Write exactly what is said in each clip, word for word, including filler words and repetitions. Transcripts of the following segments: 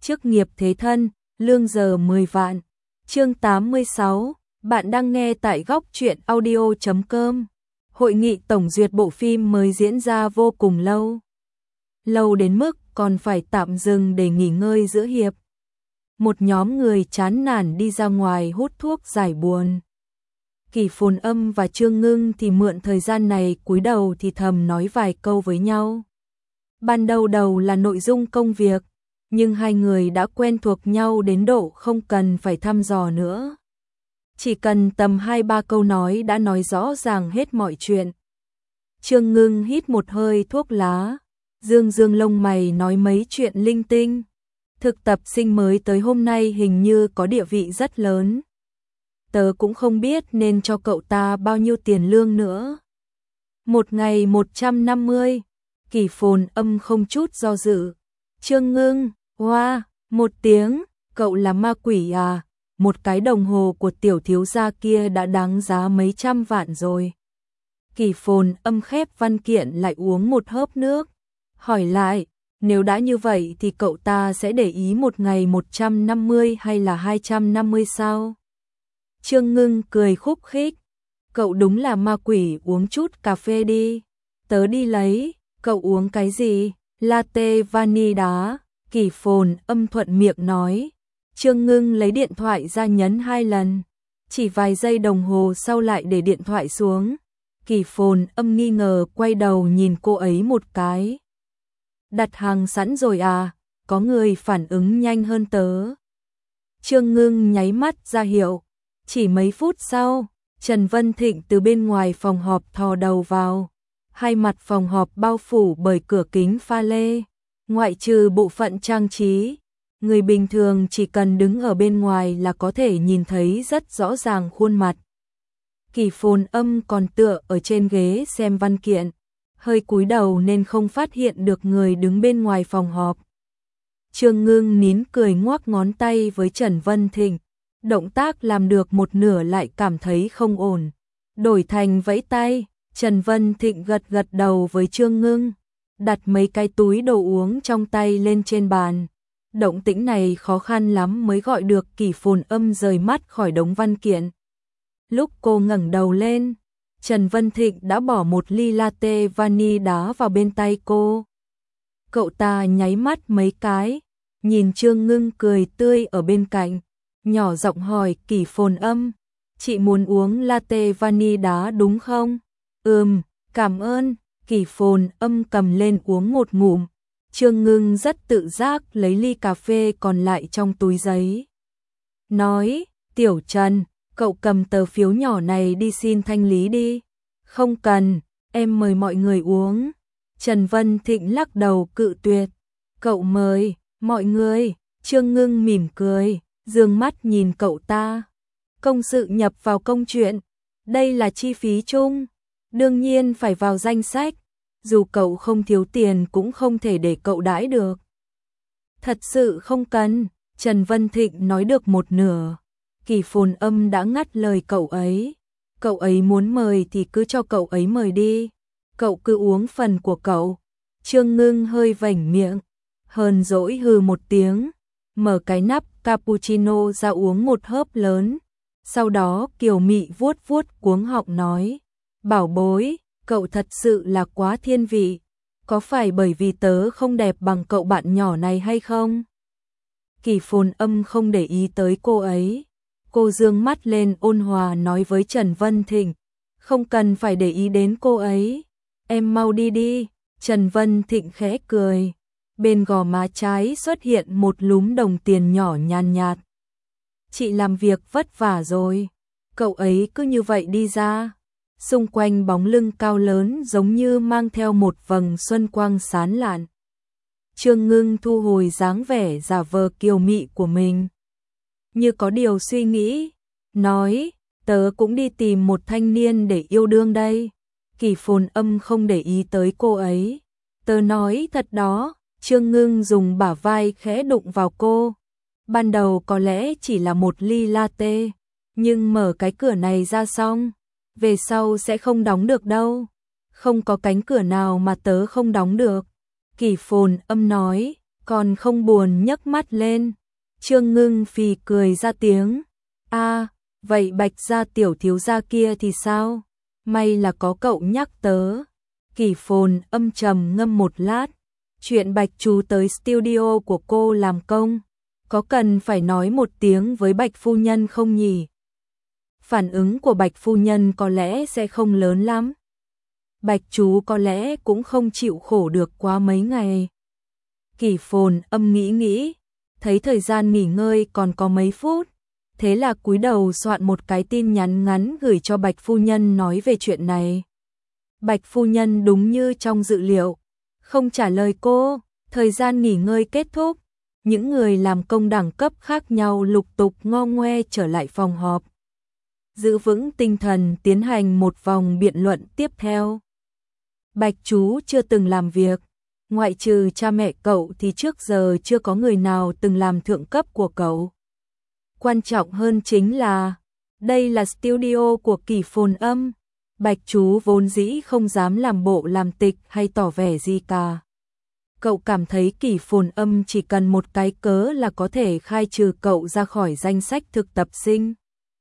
chức nghiệp thế thân, lương giờ mười vạn. Chương tám mươi sáu, bạn đang nghe tại góc truyện audio chấm com. Hội nghị tổng duyệt bộ phim mới diễn ra vô cùng lâu. Lâu đến mức còn phải tạm dừng để nghỉ ngơi giữa hiệp. Một nhóm người chán nản đi ra ngoài hút thuốc giải buồn. Kỷ Phồn Âm và Trương Ngưng thì mượn thời gian này cúi đầu thì thầm nói vài câu với nhau. Ban đầu đầu là nội dung công việc, nhưng hai người đã quen thuộc nhau đến độ không cần phải thăm dò nữa. Chỉ cần tầm hai ba câu nói đã nói rõ ràng hết mọi chuyện. Trương Ngưng hít một hơi thuốc lá, dương dương lông mày nói mấy chuyện linh tinh. Thực tập sinh mới tới hôm nay hình như có địa vị rất lớn. Tớ cũng không biết nên cho cậu ta bao nhiêu tiền lương nữa. Một ngày một trăm năm mươi, Kỷ Phồn Âm không chút do dự. Trương Ngưng, hoa, wow, một tiếng, cậu là ma quỷ à, một cái đồng hồ của tiểu thiếu gia kia đã đáng giá mấy trăm vạn rồi. Kỷ Phồn Âm khép văn kiện lại uống một hớp nước, hỏi lại, nếu đã như vậy thì cậu ta sẽ để ý một ngày một trăm năm mươi hay là hai trăm năm mươi sao? Trương Ngưng cười khúc khích, cậu đúng là ma quỷ, uống chút cà phê đi, tớ đi lấy. Cậu uống cái gì? Latte vani đá. Kỷ Phồn Âm thuận miệng nói. Trương Ngưng lấy điện thoại ra nhấn hai lần. Chỉ vài giây đồng hồ sau lại để điện thoại xuống. Kỷ Phồn Âm nghi ngờ quay đầu nhìn cô ấy một cái. Đặt hàng sẵn rồi à? Có người phản ứng nhanh hơn tớ. Trương Ngưng nháy mắt ra hiệu. Chỉ mấy phút sau, Trần Vân Thịnh từ bên ngoài phòng họp thò đầu vào. Hai mặt phòng họp bao phủ bởi cửa kính pha lê, ngoại trừ bộ phận trang trí, người bình thường chỉ cần đứng ở bên ngoài là có thể nhìn thấy rất rõ ràng khuôn mặt. Kỷ Phồn Âm còn tựa ở trên ghế xem văn kiện, hơi cúi đầu nên không phát hiện được người đứng bên ngoài phòng họp. Trương Ngưng nín cười ngoắc ngón tay với Trần Vân Thịnh, động tác làm được một nửa lại cảm thấy không ổn, đổi thành vẫy tay. Trần Vân Thịnh gật gật đầu với Trương Ngưng, đặt mấy cái túi đồ uống trong tay lên trên bàn. Động tĩnh này khó khăn lắm mới gọi được Kỷ Phồn Âm rời mắt khỏi đống văn kiện. Lúc cô ngẩng đầu lên, Trần Vân Thịnh đã bỏ một ly latte vani đá vào bên tay cô. Cậu ta nháy mắt mấy cái, nhìn Trương Ngưng cười tươi ở bên cạnh, nhỏ giọng hỏi Kỷ Phồn Âm, chị muốn uống latte vani đá đúng không? Ừm, cảm ơn. Kỷ Phồn Âm cầm lên uống một ngụm. Trương Ngưng rất tự giác lấy ly cà phê còn lại trong túi giấy. Nói, Tiểu Trần, cậu cầm tờ phiếu nhỏ này đi xin thanh lý đi. Không cần, em mời mọi người uống. Trần Vân Thịnh lắc đầu cự tuyệt. Cậu mời, mọi người. Trương Ngưng mỉm cười, dương mắt nhìn cậu ta. Công sự nhập vào công chuyện. Đây là chi phí chung. Đương nhiên phải vào danh sách, dù cậu không thiếu tiền cũng không thể để cậu đãi được. Thật sự không cần, Trần Vân Thịnh nói được một nửa. Kỷ Phồn Âm đã ngắt lời cậu ấy. Cậu ấy muốn mời thì cứ cho cậu ấy mời đi. Cậu cứ uống phần của cậu. Trương Ngưng hơi vểnh miệng, hờn dỗi hừ một tiếng, mở cái nắp cappuccino ra uống một hớp lớn. Sau đó kiều mị vuốt vuốt cuống họng nói. Bảo bối, cậu thật sự là quá thiên vị. Có phải bởi vì tớ không đẹp bằng cậu bạn nhỏ này hay không? Kỷ Phồn Âm không để ý tới cô ấy. Cô dương mắt lên ôn hòa nói với Trần Vân Thịnh. Không cần phải để ý đến cô ấy. Em mau đi đi. Trần Vân Thịnh khẽ cười. Bên gò má trái xuất hiện một lúm đồng tiền nhỏ nhàn nhạt. Chị làm việc vất vả rồi. Cậu ấy cứ như vậy đi ra. Xung quanh bóng lưng cao lớn giống như mang theo một vầng xuân quang sáng lạn. Trương Ngưng thu hồi dáng vẻ giả vờ kiều mị của mình. Như có điều suy nghĩ, nói, tớ cũng đi tìm một thanh niên để yêu đương đây. Kỷ Phồn Âm không để ý tới cô ấy. Tớ nói thật đó, Trương Ngưng dùng bả vai khẽ đụng vào cô. Ban đầu có lẽ chỉ là một ly latte, nhưng mở cái cửa này ra xong. Về sau sẽ không đóng được đâu. Không có cánh cửa nào mà tớ không đóng được. Kỷ Phồn Âm nói, còn không buồn nhấc mắt lên. Trương Ngưng phì cười ra tiếng. A, vậy Bạch gia tiểu thiếu gia kia thì sao? May là có cậu nhắc tớ. Kỷ Phồn âm trầm ngâm một lát. Chuyện Bạch chú tới studio của cô làm công, có cần phải nói một tiếng với Bạch phu nhân không nhỉ? Phản ứng của Bạch phu nhân có lẽ sẽ không lớn lắm. Bạch chú có lẽ cũng không chịu khổ được quá mấy ngày. Kỷ Phồn âm nghĩ nghĩ, thấy thời gian nghỉ ngơi còn có mấy phút, thế là cúi đầu soạn một cái tin nhắn ngắn gửi cho Bạch phu nhân nói về chuyện này. Bạch phu nhân đúng như trong dự liệu, không trả lời cô. Thời gian nghỉ ngơi kết thúc, những người làm công đẳng cấp khác nhau lục tục ngo ngoe trở lại phòng họp, giữ vững tinh thần tiến hành một vòng biện luận tiếp theo. Bạch chú chưa từng làm việc, ngoại trừ cha mẹ cậu thì trước giờ chưa có người nào từng làm thượng cấp của cậu. Quan trọng hơn chính là, đây là studio của Kỷ Phồn Âm. Bạch chú vốn dĩ không dám làm bộ làm tịch hay tỏ vẻ gì cả. Cậu cảm thấy Kỷ Phồn Âm chỉ cần một cái cớ là có thể khai trừ cậu ra khỏi danh sách thực tập sinh.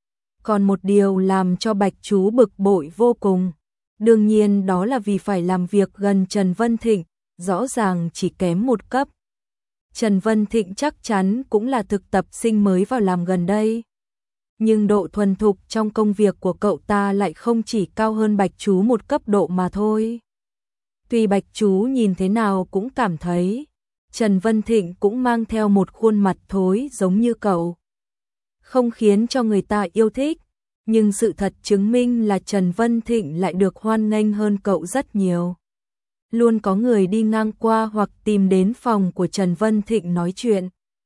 Còn một điều làm cho Bạch chú bực bội vô cùng, đương nhiên đó là vì phải làm việc gần Trần Vân Thịnh, rõ ràng chỉ kém một cấp. Trần Vân Thịnh chắc chắn cũng là thực tập sinh mới vào làm gần đây, nhưng độ thuần thục trong công việc của cậu ta lại không chỉ cao hơn Bạch chú một cấp độ mà thôi. Tuy Bạch chú nhìn thế nào cũng cảm thấy Trần Vân Thịnh cũng mang theo một khuôn mặt thối giống như cậu, không khiến cho người ta yêu thích, nhưng sự thật chứng minh là Trần Vân Thịnh lại được hoan nghênh hơn cậu rất nhiều. Luôn có người đi ngang qua hoặc tìm đến phòng của Trần Vân Thịnh nói chuyện.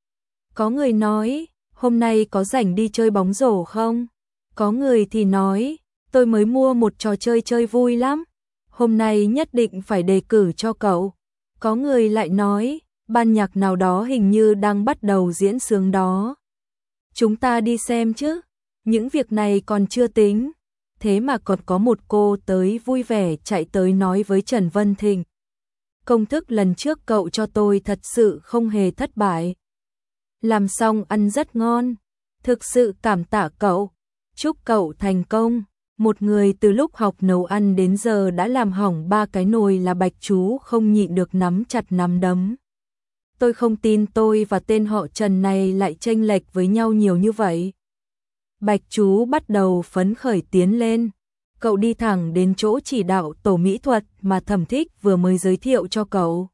Có người nói, hôm nay có rảnh đi chơi bóng rổ không? Có người thì nói, tôi mới mua một trò chơi chơi vui lắm, hôm nay nhất định phải đề cử cho cậu. Có người lại nói, ban nhạc nào đó hình như đang bắt đầu diễn sướng đó, chúng ta đi xem chứ. Những việc này còn chưa tính, thế mà còn có một cô tới vui vẻ chạy tới nói với Trần Vân Thịnh, công thức lần trước cậu cho tôi thật sự không hề thất bại, làm xong ăn rất ngon, thực sự cảm tạ cậu, chúc cậu thành công. Một người từ lúc học nấu ăn đến giờ đã làm hỏng ba cái nồi là Bạch chú không nhịn được nắm chặt nắm đấm. Tôi không tin tôi và tên họ Trần này lại chênh lệch với nhau nhiều như vậy. Bạch chú bắt đầu phấn khởi tiến lên, cậu đi thẳng đến chỗ chỉ đạo tổ mỹ thuật mà Thẩm Thích vừa mới giới thiệu cho cậu.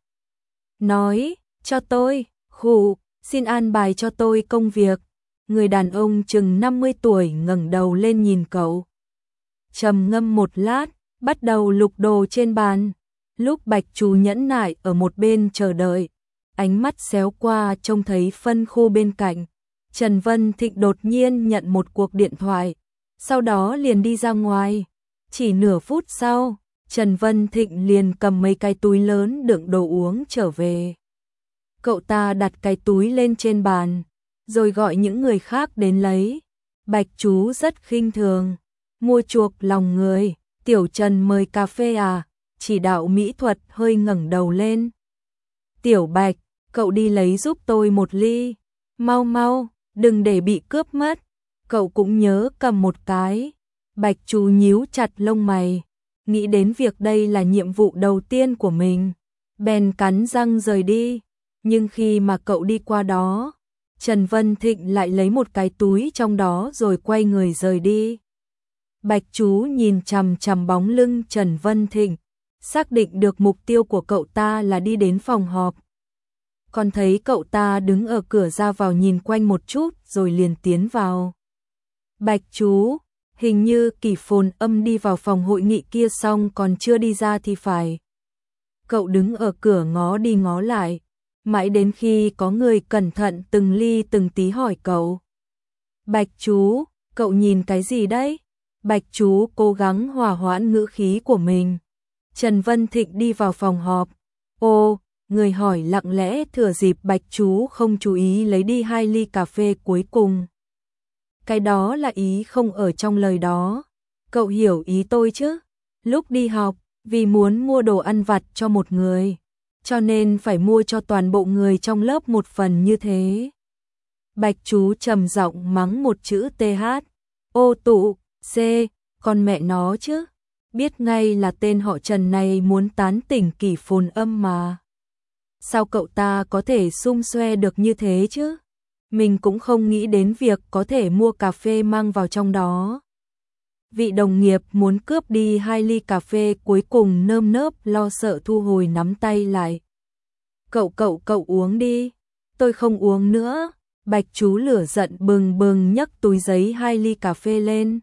Nói, cho tôi, khụ, xin an bài cho tôi công việc. Người đàn ông chừng năm mươi tuổi ngẩng đầu lên nhìn cậu, trầm ngâm một lát, bắt đầu lục đồ trên bàn. Lúc Bạch chú nhẫn nại ở một bên chờ đợi, ánh mắt xéo qua trông thấy phân khu bên cạnh. Trần Vân Thịnh đột nhiên nhận một cuộc điện thoại, sau đó liền đi ra ngoài. Chỉ nửa phút sau, Trần Vân Thịnh liền cầm mấy cái túi lớn đựng đồ uống trở về. Cậu ta đặt cái túi lên trên bàn, rồi gọi những người khác đến lấy. Bạch chú rất khinh thường, mua chuộc lòng người. Tiểu Trần mời cà phê à? Chỉ đạo mỹ thuật hơi ngẩng đầu lên. Tiểu Bạch, cậu đi lấy giúp tôi một ly. Mau mau, đừng để bị cướp mất. Cậu cũng nhớ cầm một cái. Bạch chú nhíu chặt lông mày, nghĩ đến việc đây là nhiệm vụ đầu tiên của mình, bèn cắn răng rời đi. Nhưng khi mà cậu đi qua đó, Trần Vân Thịnh lại lấy một cái túi trong đó rồi quay người rời đi. Bạch chú nhìn chằm chằm bóng lưng Trần Vân Thịnh, xác định được mục tiêu của cậu ta là đi đến phòng họp. Còn thấy cậu ta đứng ở cửa ra vào nhìn quanh một chút rồi liền tiến vào. Bạch chú, hình như Kỷ Phồn Âm đi vào phòng hội nghị kia xong còn chưa đi ra thì phải. Cậu đứng ở cửa ngó đi ngó lại, mãi đến khi có người cẩn thận từng ly từng tí hỏi cậu. Bạch chú, cậu nhìn cái gì đấy? Bạch chú cố gắng hòa hoãn ngữ khí của mình. Trần Vân Thịnh đi vào phòng họp. Ô, người hỏi lặng lẽ thừa dịp Bạch chú không chú ý lấy đi hai ly cà phê cuối cùng. Cái đó là ý không ở trong lời đó. Cậu hiểu ý tôi chứ? Lúc đi học, vì muốn mua đồ ăn vặt cho một người, cho nên phải mua cho toàn bộ người trong lớp một phần như thế. Bạch chú trầm giọng mắng một chữ tê hát. Ô tụ, C, con mẹ nó chứ. Biết ngay là tên họ Trần này muốn tán tỉnh Kỷ Phồn Âm mà. Sao cậu ta có thể xung xoe được như thế chứ? Mình cũng không nghĩ đến việc có thể mua cà phê mang vào trong đó. Vị đồng nghiệp muốn cướp đi hai ly cà phê cuối cùng nơm nớp lo sợ thu hồi nắm tay lại. Cậu cậu cậu uống đi, tôi không uống nữa. Bạch chú lửa giận bừng bừng nhấc túi giấy hai ly cà phê lên.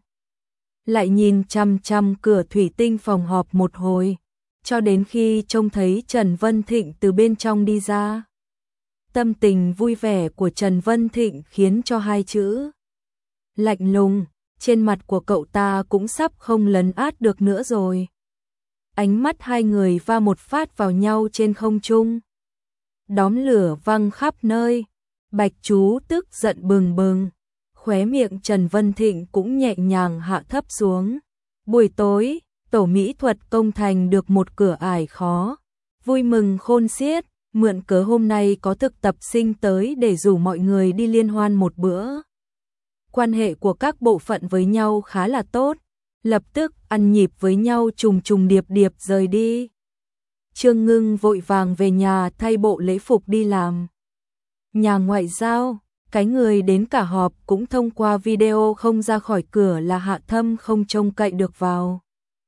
Lại nhìn chăm chăm cửa thủy tinh phòng họp một hồi, cho đến khi trông thấy Trần Vân Thịnh từ bên trong đi ra. Tâm tình vui vẻ của Trần Vân Thịnh khiến cho hai chữ lạnh lùng trên mặt của cậu ta cũng sắp không lấn át được nữa rồi. Ánh mắt hai người va một phát vào nhau trên không trung. Đóm lửa văng khắp nơi. Bạch chú tức giận bừng bừng. Khóe miệng Trần Vân Thịnh cũng nhẹ nhàng hạ thấp xuống. Buổi tối, tổ mỹ thuật công thành được một cửa ải khó. Vui mừng khôn xiết, mượn cớ hôm nay có thực tập sinh tới để rủ mọi người đi liên hoan một bữa. Quan hệ của các bộ phận với nhau khá là tốt, lập tức ăn nhịp với nhau trùng trùng điệp điệp rời đi. Trương Ngưng vội vàng về nhà thay bộ lễ phục đi làm. Nhà ngoại giao, cái người đến cả họp cũng thông qua video không ra khỏi cửa là Hạ Thâm không trông cậy được vào.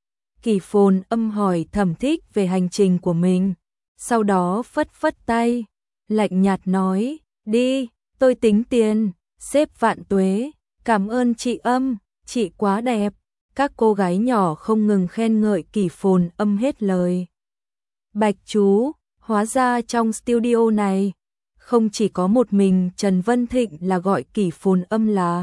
Kỷ Phồn Âm hỏi Thẩm Thích về hành trình của mình, sau đó phất phất tay, lạnh nhạt nói, đi, tôi tính tiền, sếp vạn tuế, cảm ơn chị Âm, chị quá đẹp. Các cô gái nhỏ không ngừng khen ngợi Kỷ Phồn Âm hết lời. Bạch chú, hóa ra trong studio này, không chỉ có một mình Trần Vân Thịnh là gọi Kỷ Phồn Âm là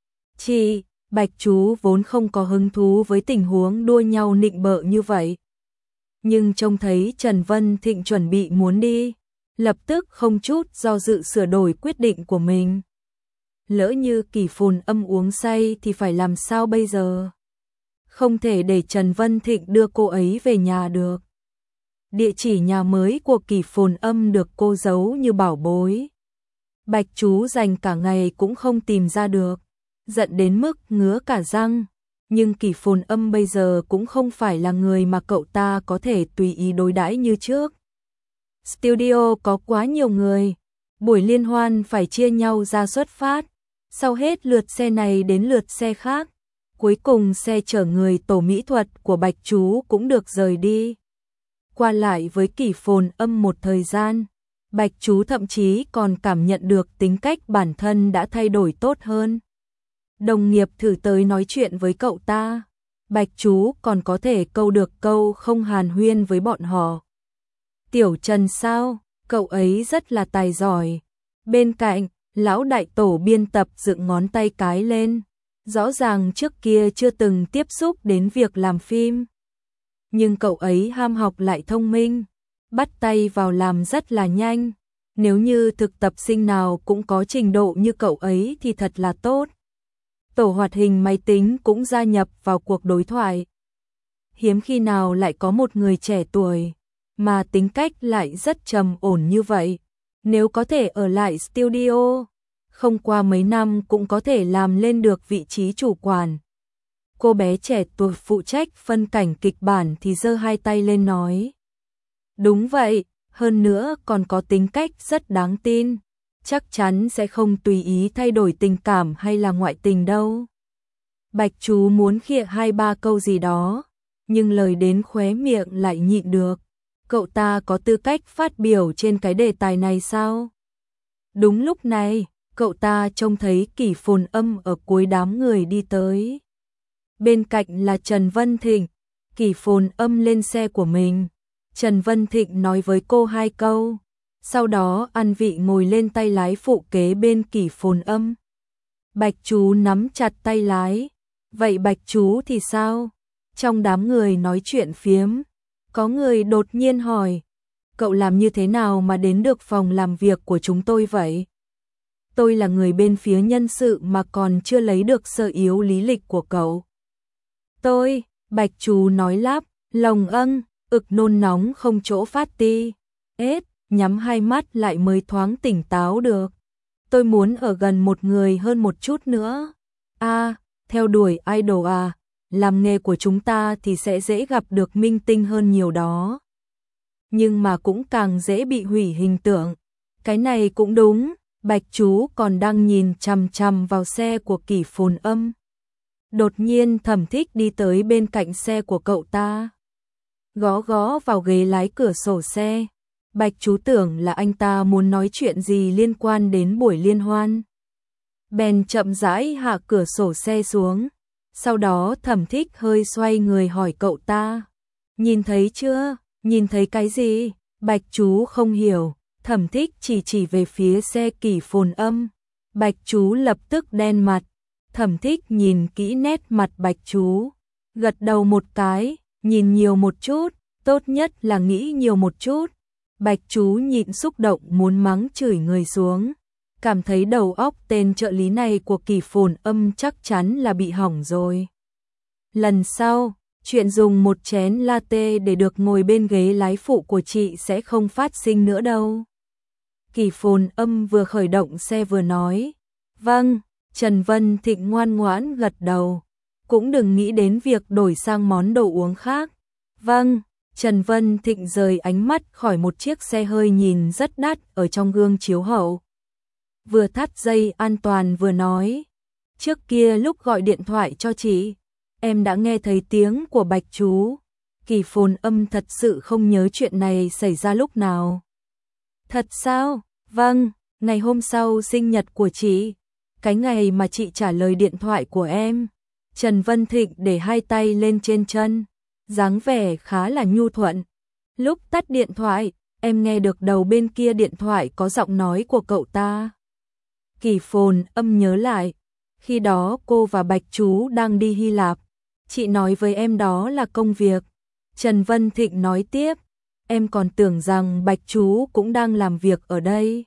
chị. Bạch chú vốn không có hứng thú với tình huống đua nhau nịnh bợ như vậy. Nhưng trông thấy Trần Vân Thịnh chuẩn bị muốn đi, lập tức không chút do dự sửa đổi quyết định của mình. Lỡ như Kỷ Phồn Âm uống say thì phải làm sao bây giờ? Không thể để Trần Vân Thịnh đưa cô ấy về nhà được. Địa chỉ nhà mới của Kỷ Phồn Âm được cô giấu như bảo bối. Bạch chú dành cả ngày cũng không tìm ra được, giận đến mức ngứa cả răng. Nhưng Kỷ Phồn Âm bây giờ cũng không phải là người mà cậu ta có thể tùy ý đối đãi như trước. Studio có quá nhiều người, buổi liên hoan phải chia nhau ra xuất phát, sau hết lượt xe này đến lượt xe khác. Cuối cùng xe chở người tổ mỹ thuật của Bạch chú cũng được rời đi. Qua lại với Kỷ Phồn Âm một thời gian, Bạch chú thậm chí còn cảm nhận được tính cách bản thân đã thay đổi tốt hơn. Đồng nghiệp thử tới nói chuyện với cậu ta, Bạch chú còn có thể câu được câu không hàn huyên với bọn họ. Tiểu Trần sao, cậu ấy rất là tài giỏi. Bên cạnh, lão đại tổ biên tập dựng ngón tay cái lên. Rõ ràng trước kia chưa từng tiếp xúc đến việc làm phim. Nhưng cậu ấy ham học lại thông minh, bắt tay vào làm rất là nhanh. Nếu như thực tập sinh nào cũng có trình độ như cậu ấy thì thật là tốt. Tổ hoạt hình máy tính cũng gia nhập vào cuộc đối thoại. Hiếm khi nào lại có một người trẻ tuổi mà tính cách lại rất trầm ổn như vậy. Nếu có thể ở lại studio, không qua mấy năm cũng có thể làm lên được vị trí chủ quản. Cô bé trẻ tuổi phụ trách phân cảnh kịch bản thì giơ hai tay lên nói. Đúng vậy, hơn nữa còn có tính cách rất đáng tin. Chắc chắn sẽ không tùy ý thay đổi tình cảm hay là ngoại tình đâu. Bạch chú muốn khịa hai ba câu gì đó, nhưng lời đến khóe miệng lại nhịn được. Cậu ta có tư cách phát biểu trên cái đề tài này sao? Đúng lúc này, cậu ta trông thấy Kỷ Phồn Âm ở cuối đám người đi tới. Bên cạnh là Trần Vân Thịnh. Kỷ Phồn Âm lên xe của mình. Trần Vân Thịnh nói với cô hai câu, sau đó ăn vị ngồi lên tay lái phụ kế bên Kỷ Phồn Âm. Bạch chú nắm chặt tay lái. Vậy Bạch chú thì sao? Trong đám người nói chuyện phiếm, có người đột nhiên hỏi, cậu làm như thế nào mà đến được phòng làm việc của chúng tôi vậy? Tôi là người bên phía nhân sự mà còn chưa lấy được sơ yếu lý lịch của cậu. Tôi, Bạch chú nói lắp, lòng âng, ực nôn nóng không chỗ phát ti. ết, nhắm hai mắt lại mới thoáng tỉnh táo được. Tôi muốn ở gần một người hơn một chút nữa. A, à, theo đuổi idol à, làm nghề của chúng ta thì sẽ dễ gặp được minh tinh hơn nhiều đó. Nhưng mà cũng càng dễ bị hủy hình tượng. Cái này cũng đúng, Bạch Chú còn đang nhìn chằm chằm vào xe của Kỷ Phồn Âm. Đột nhiên Thẩm Thích đi tới bên cạnh xe của cậu ta. Gõ gõ vào ghế lái cửa sổ xe. Bạch Chú tưởng là anh ta muốn nói chuyện gì liên quan đến buổi liên hoan. Bèn chậm rãi hạ cửa sổ xe xuống. Sau đó Thẩm Thích hơi xoay người hỏi cậu ta. Nhìn thấy chưa? Nhìn thấy cái gì? Bạch Chú không hiểu. Thẩm Thích chỉ chỉ về phía xe Kỷ Phồn Âm. Bạch Chú lập tức đen mặt. Thẩm Thích nhìn kỹ nét mặt Bạch Chú. Gật đầu một cái. Nhìn nhiều một chút. Tốt nhất là nghĩ nhiều một chút. Bạch Chú nhịn xúc động muốn mắng chửi người xuống. Cảm thấy đầu óc tên trợ lý này của Kỷ Phồn Âm chắc chắn là bị hỏng rồi. Lần sau, chuyện dùng một chén latte để được ngồi bên ghế lái phụ của chị sẽ không phát sinh nữa đâu. Kỷ Phồn Âm vừa khởi động xe vừa nói. Vâng, Trần Vân Thịnh ngoan ngoãn gật đầu. Cũng đừng nghĩ đến việc đổi sang món đồ uống khác. Vâng, Trần Vân Thịnh rời ánh mắt khỏi một chiếc xe hơi nhìn rất đắt ở trong gương chiếu hậu. Vừa thắt dây an toàn vừa nói. Trước kia lúc gọi điện thoại cho chị, em đã nghe thấy tiếng của Bạch Chú. Kỷ Phồn Âm thật sự không nhớ chuyện này xảy ra lúc nào. Thật sao? Vâng, ngày hôm sau sinh nhật của chị. Cái ngày mà chị trả lời điện thoại của em. Trần Vân Thịnh để hai tay lên trên chân. Dáng vẻ khá là nhu thuận. Lúc tắt điện thoại, em nghe được đầu bên kia điện thoại có giọng nói của cậu ta. Kỷ Phồn Âm nhớ lại. Khi đó cô và Bạch Chú đang đi Hy Lạp. Chị nói với em đó là công việc. Trần Vân Thịnh nói tiếp. Em còn tưởng rằng Bạch Chú cũng đang làm việc ở đây.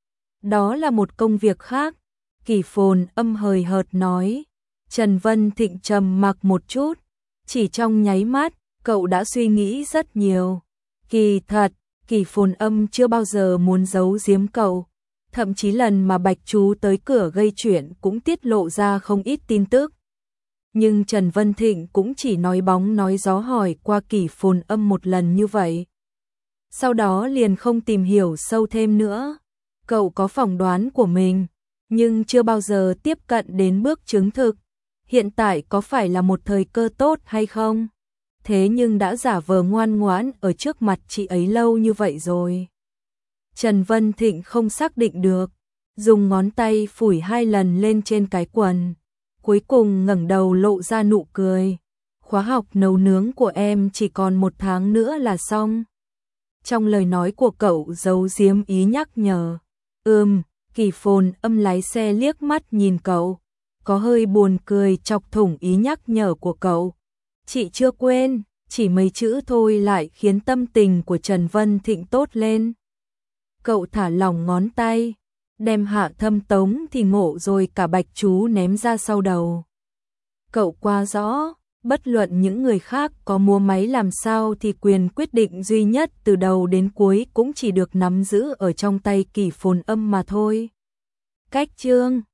Đó là một công việc khác. Kỷ Phồn Âm hời hợt nói. Trần Vân Thịnh trầm mặc một chút. Chỉ trong nháy mắt, cậu đã suy nghĩ rất nhiều. Kỳ thật, Kỷ Phồn Âm chưa bao giờ muốn giấu giếm cậu. Thậm chí lần mà Bạch Chú tới cửa gây chuyện cũng tiết lộ ra không ít tin tức. Nhưng Trần Vân Thịnh cũng chỉ nói bóng nói gió hỏi qua Kỷ Phồn Âm một lần như vậy. Sau đó liền không tìm hiểu sâu thêm nữa. Cậu có phỏng đoán của mình, nhưng chưa bao giờ tiếp cận đến bước chứng thực. Hiện tại có phải là một thời cơ tốt hay không? Thế nhưng đã giả vờ ngoan ngoãn ở trước mặt chị ấy lâu như vậy rồi. Trần Vân Thịnh không xác định được, dùng ngón tay phủi hai lần lên trên cái quần. Cuối cùng ngẩng đầu lộ ra nụ cười. Khóa học nấu nướng của em chỉ còn một tháng nữa là xong. Trong lời nói của cậu giấu giếm ý nhắc nhở. Ừm, Kỷ Phồn Âm lái xe liếc mắt nhìn cậu. Có hơi buồn cười chọc thủng ý nhắc nhở của cậu. Chị chưa quên, chỉ mấy chữ thôi lại khiến tâm tình của Trần Vân Thịnh tốt lên. Cậu thả lỏng ngón tay, đem Hạ Thâm tống thì ngộ rồi cả Bạch Chú ném ra sau đầu. Cậu quá rõ, bất luận những người khác có mua máy làm sao thì quyền quyết định duy nhất từ đầu đến cuối cũng chỉ được nắm giữ ở trong tay Kỷ Phồn Âm mà thôi. Cách chương